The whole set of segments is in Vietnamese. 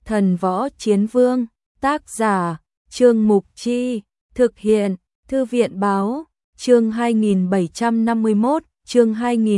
Thần Võ Chiến Vương, tác giả, Trương Mục Chi, thực hiện, Thư viện Báo, chương 2751, chương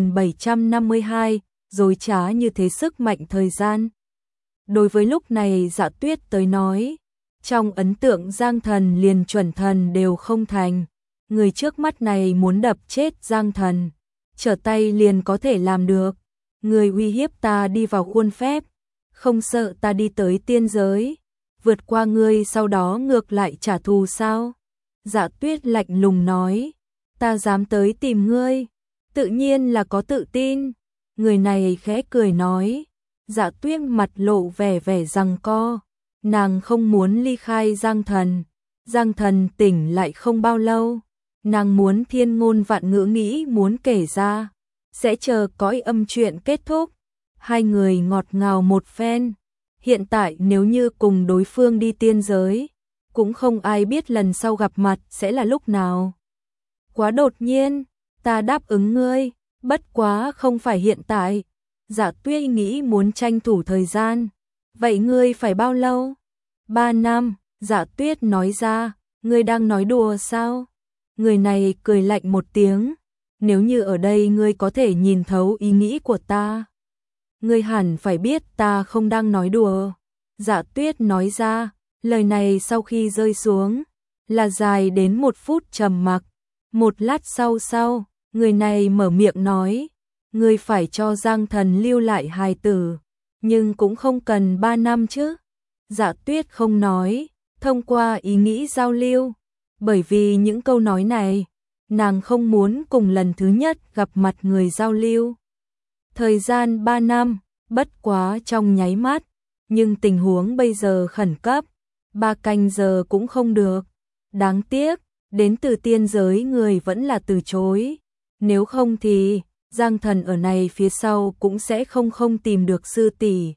2752, dối trá như thế sức mạnh thời gian. Đối với lúc này Dạ Tuyết tới nói, trong ấn tượng Giang Thần liền chuẩn thần đều không thành, người trước mắt này muốn đập chết Giang Thần, trở tay liền có thể làm được, người uy hiếp ta đi vào khuôn phép, không sợ ta đi tới tiên giới, vượt qua ngươi sau đó ngược lại trả thù sao? Dạ Tuyết lạnh lùng nói, ta dám tới tìm ngươi, tự nhiên là có tự tin. Người này khẽ cười nói, Dạ Tuyết mặt lộ vẻ giằng co, nàng không muốn ly khai Giang Thần. Giang Thần tỉnh lại không bao lâu, nàng muốn thiên ngôn vạn ngữ nghĩ muốn kể ra, sẽ chờ cõi âm chuyện kết thúc. Hai người ngọt ngào một phen, hiện tại nếu như cùng đối phương đi tiên giới, cũng không ai biết lần sau gặp mặt sẽ là lúc nào. Quá đột nhiên, ta đáp ứng ngươi, bất quá không phải hiện tại. Dạ Tuyết nghĩ muốn tranh thủ thời gian, vậy ngươi phải bao lâu? 3 năm, Dạ Tuyết nói ra, ngươi đang nói đùa sao? Người này cười lạnh một tiếng, nếu như ở đây ngươi có thể nhìn thấu ý nghĩ của ta, ngươi hẳn phải biết ta không đang nói đùa. Dạ Tuyết nói ra, lời này sau khi rơi xuống, là dài đến 1 phút trầm mặc. Một lát sau, người này mở miệng nói, ngươi phải cho Giang Thần lưu lại hài tử, nhưng cũng không cần 3 năm chứ. Dạ Tuyết không nói, thông qua ý nghĩ giao lưu, bởi vì những câu nói này, nàng không muốn cùng lần thứ nhất gặp mặt người giao lưu. Thời gian 3 năm, bất quá trong nháy mắt, nhưng tình huống bây giờ khẩn cấp, 3 canh giờ cũng không được. Đáng tiếc, đến từ tiên giới người vẫn là từ chối, nếu không thì Giang Thần ở này phía sau cũng sẽ không tìm được sư tỷ.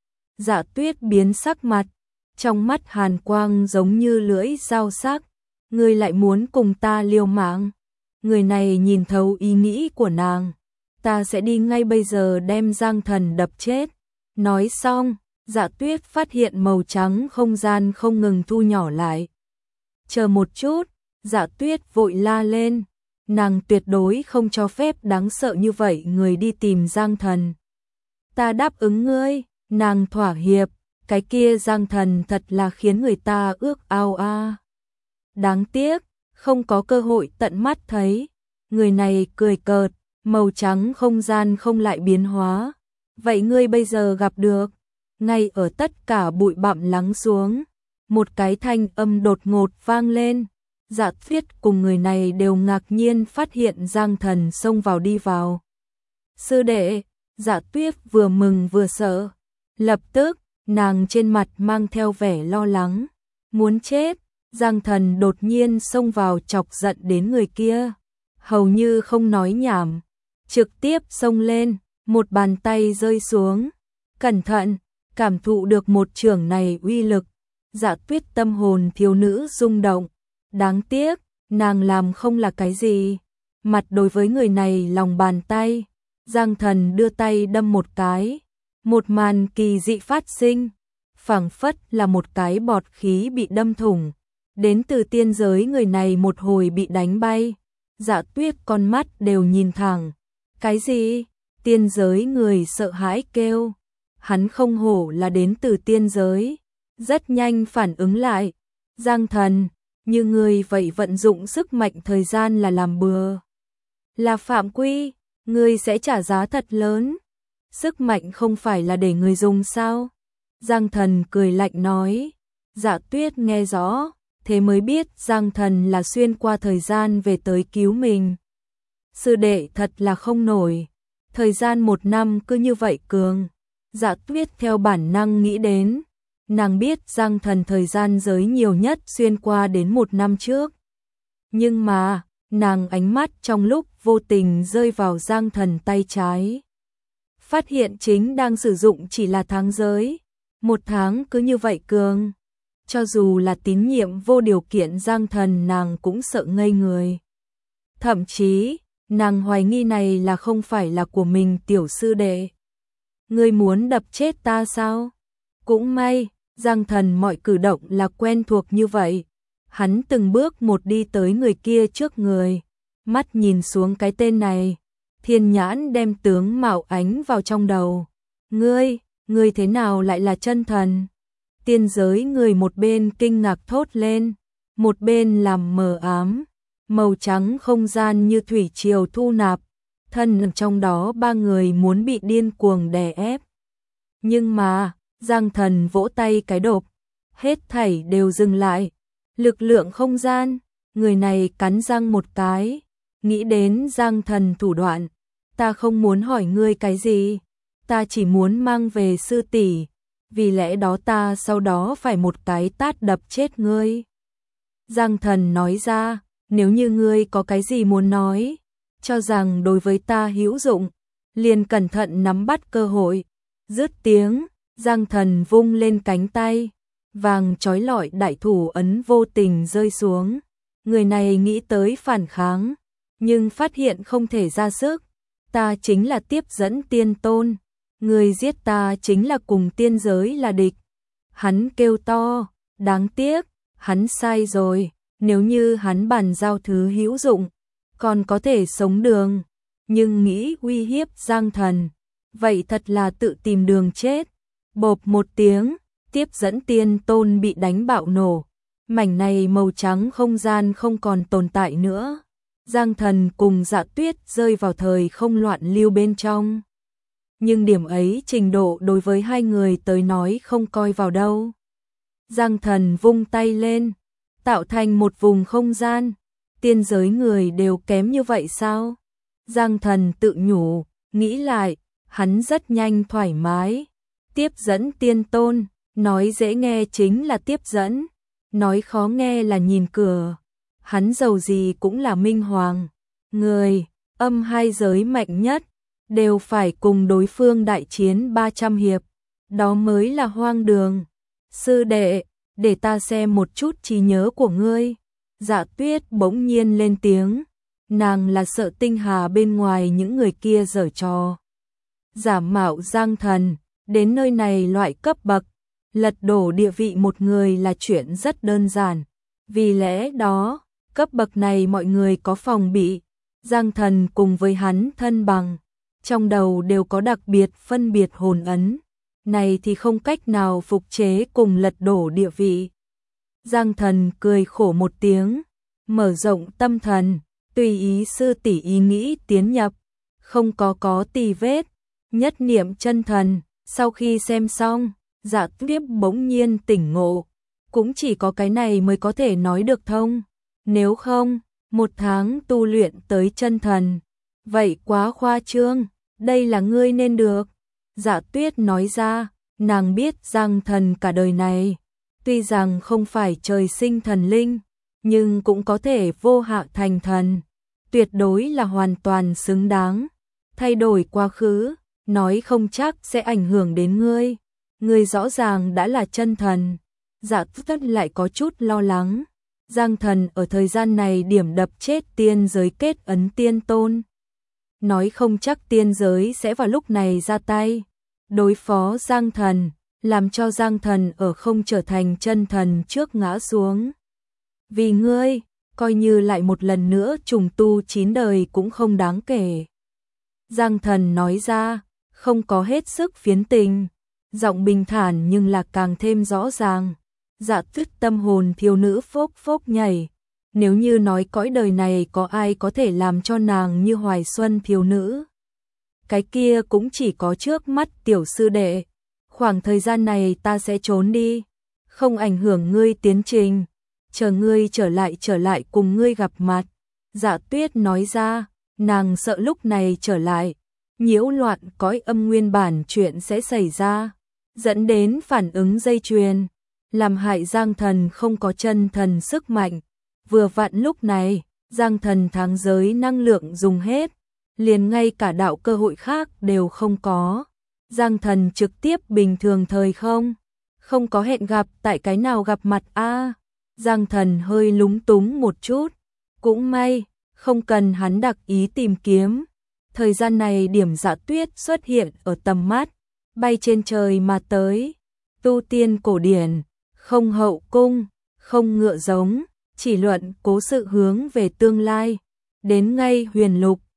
Dạ Tuyết biến sắc mặt, trong mắt hàn quang giống như lưỡi dao sắc, ngươi lại muốn cùng ta liều mạng. Người này nhìn thấu ý nghĩ của nàng, ta sẽ đi ngay bây giờ đem Giang Thần đập chết. Nói xong, Dạ Tuyết phát hiện màu trắng không gian không ngừng thu nhỏ lại. Chờ một chút, Dạ Tuyết vội la lên, nàng tuyệt đối không cho phép đáng sợ như vậy người đi tìm Giang Thần. Ta đáp ứng ngươi, nàng thỏa hiệp, cái kia Giang Thần thật là khiến người ta ước ao a. Đáng tiếc, không có cơ hội tận mắt thấy. Người này cười cợt, màu trắng không gian không lại biến hóa. Vậy ngươi bây giờ gặp được, ngay ở tất cả bụi bặm lắng xuống, một cái thanh âm đột ngột vang lên. Dạ Tuyết cùng người này đều ngạc nhiên phát hiện Giang Thần xông vào đi vào. Sư đệ, Dạ Tuyết vừa mừng vừa sợ, lập tức, nàng trên mặt mang theo vẻ lo lắng, muốn chết. Giang Thần đột nhiên xông vào chọc giận đến người kia, hầu như không nói nhảm, trực tiếp xông lên, một bàn tay rơi xuống. Cẩn thận, cảm thụ được một chưởng này uy lực, Dạ Tuyết tâm hồn thiếu nữ rung động. Đáng tiếc, nàng làm không là cái gì. Mặt đối với người này lòng bàn tay, Giang Thần đưa tay đâm một cái, một màn kỳ dị phát sinh, phảng phất là một cái bọt khí bị đâm thủng. Đến từ tiên giới người này một hồi bị đánh bay, Dạ Tuyết con mắt đều nhìn thẳng. Cái gì? Tiên giới người sợ hãi kêu. Hắn không hổ là đến từ tiên giới, rất nhanh phản ứng lại. Giang Thần, như người vậy vận dụng sức mạnh thời gian là làm bừa, là phạm quy, người sẽ trả giá thật lớn. Sức mạnh không phải là để người dùng sao? Giang Thần cười lạnh nói. Dạ Tuyết nghe rõ, thế mới biết Giang Thần là xuyên qua thời gian về tới cứu mình. Sư đệ thật là không nổi, thời gian 1 năm cứ như vậy cường. Dạ Tuyết theo bản năng nghĩ đến, nàng biết Giang Thần thời gian giới nhiều nhất xuyên qua đến 1 năm trước. Nhưng mà, nàng ánh mắt trong lúc vô tình rơi vào Giang Thần tay trái, phát hiện chính đang sử dụng chỉ là tháng giới, 1 tháng cứ như vậy cường. Cho dù là tín nhiệm vô điều kiện Giang Thần nàng cũng sợ ngây người. Thậm chí, nàng hoài nghi này là không phải là của mình tiểu sư đệ. Ngươi muốn đập chết ta sao? Cũng may, Giang Thần mọi cử động là quen thuộc như vậy. Hắn từng bước một đi tới người kia trước người, mắt nhìn xuống cái tên này, thiên nhãn đem tướng mạo ánh vào trong đầu. Ngươi thế nào lại là chân thần? Tiên giới người một bên kinh ngạc thốt lên, một bên làm mờ ám, màu trắng không gian như thủy triều thu nạp, thân trong đó ba người muốn bị điên cuồng đè ép. Nhưng mà, Giang Thần vỗ tay cái đột, hết thảy đều dừng lại. Lực lượng không gian, người này cắn răng một cái, nghĩ đến Giang Thần thủ đoạn, ta không muốn hỏi ngươi cái gì, ta chỉ muốn mang về sư tỷ, vì lẽ đó ta sau đó phải một cái tát đập chết ngươi. Giang Thần nói ra, nếu như ngươi có cái gì muốn nói, cho rằng đối với ta hữu dụng, liền cẩn thận nắm bắt cơ hội. Dứt tiếng, Giang Thần vung lên cánh tay, vàng chói lọi đại thủ ấn vô tình rơi xuống. Người này nghĩ tới phản kháng, nhưng phát hiện không thể ra sức. Ta chính là tiếp dẫn tiên tôn, người giết ta chính là cùng tiên giới là địch. Hắn kêu to, đáng tiếc, hắn sai rồi, nếu như hắn bàn giao thứ hữu dụng, còn có thể sống đường, nhưng nghĩ uy hiếp Giang Thần, vậy thật là tự tìm đường chết. Bộp một tiếng, tiếp dẫn tiên tôn bị đánh bạo nổ, mảnh này màu trắng không gian không còn tồn tại nữa. Giang Thần cùng Dạ Tuyết rơi vào thời không loạn lưu bên trong. Nhưng điểm ấy trình độ đối với hai người tới nói không coi vào đâu. Giang Thần vung tay lên, tạo thành một vùng không gian. Tiên giới người đều kém như vậy sao? Giang Thần tự nhủ, nghĩ lại, hắn rất nhanh thoải mái. Tiếp dẫn tiên tôn, nói dễ nghe chính là tiếp dẫn, nói khó nghe là nhìn cửa. Hắn giàu gì cũng là minh hoàng, người, âm hai giới mạnh nhất, đều phải cùng đối phương đại chiến 300 hiệp, đó mới là hoang đường. Sư đệ, để ta xem một chút trí nhớ của ngươi. Dạ Tuyết bỗng nhiên lên tiếng, nàng là sợ Tinh Hà bên ngoài những người kia giở trò. Giả mạo Giang Thần, đến nơi này loại cấp bậc, lật đổ địa vị một người là chuyện rất đơn giản. Vì lẽ đó, cấp bậc này mọi người có phòng bị, Giang Thần cùng với hắn thân bằng, trong đầu đều có đặc biệt phân biệt hồn ấn, này thì không cách nào phục chế cùng lật đổ địa vị. Giang Thần cười khổ một tiếng, mở rộng tâm thần, tùy ý sư tỷ ý nghĩ tiến nhập, không có tì vết, nhất niệm chân thần. Sau khi xem xong, Dạ Tuyết bỗng nhiên tỉnh ngộ, cũng chỉ có cái này mới có thể nói được thông. Nếu không, 1 tháng tu luyện tới chân thần, vậy quá khoa trương, đây là ngươi nên được. Dạ Tuyết nói ra, nàng biết Giang Thần cả đời này, tuy rằng không phải trời sinh thần linh, nhưng cũng có thể vô hạ thành thần, tuyệt đối là hoàn toàn xứng đáng. Thay đổi quá khứ, nói không chắc sẽ ảnh hưởng đến ngươi. Ngươi rõ ràng đã là chân thần. Dạ Tuyết lại có chút lo lắng. Giang Thần ở thời gian này điểm đập chết tiên giới kết ấn tiên tôn. Nói không chắc tiên giới sẽ vào lúc này ra tay đối phó Giang Thần, làm cho Giang Thần ở không trở thành chân thần trước ngã xuống. Vì ngươi, coi như lại một lần nữa trùng tu 9 đời cũng không đáng kể. Giang Thần nói ra, không có hết sức phiến tình, giọng bình thản nhưng là càng thêm rõ ràng. Dạ Tuyết tâm hồn thiếu nữ phốc phốc nhảy, nếu như nói cõi đời này có ai có thể làm cho nàng như hoài xuân thiếu nữ, cái kia cũng chỉ có trước mắt tiểu sư đệ. Khoảng thời gian này ta sẽ trốn đi, không ảnh hưởng ngươi tiến trình, chờ ngươi trở lại cùng ngươi gặp mặt. Dạ Tuyết nói ra, nàng sợ lúc này trở lại, nhiễu loạn cõi âm nguyên bản chuyện sẽ xảy ra, dẫn đến phản ứng dây chuyền, làm hại Giang Thần không có chân thần sức mạnh. Vừa vặn lúc này, Giang Thần tháng giới năng lượng dùng hết, liền ngay cả đạo cơ hội khác đều không có. Giang Thần trực tiếp bình thường thời không có hẹn gặp tại cái nào gặp mặt a. Giang Thần hơi lúng túng một chút, cũng may, không cần hắn đặc ý tìm kiếm. Thời gian này điểm Dạ Tuyết xuất hiện ở tầm mắt, bay trên trời mà tới. tu tiên cổ điển, không hậu cung, không ngựa giống, chỉ luận cố sự hướng về tương lai. Đến ngay huyền lục,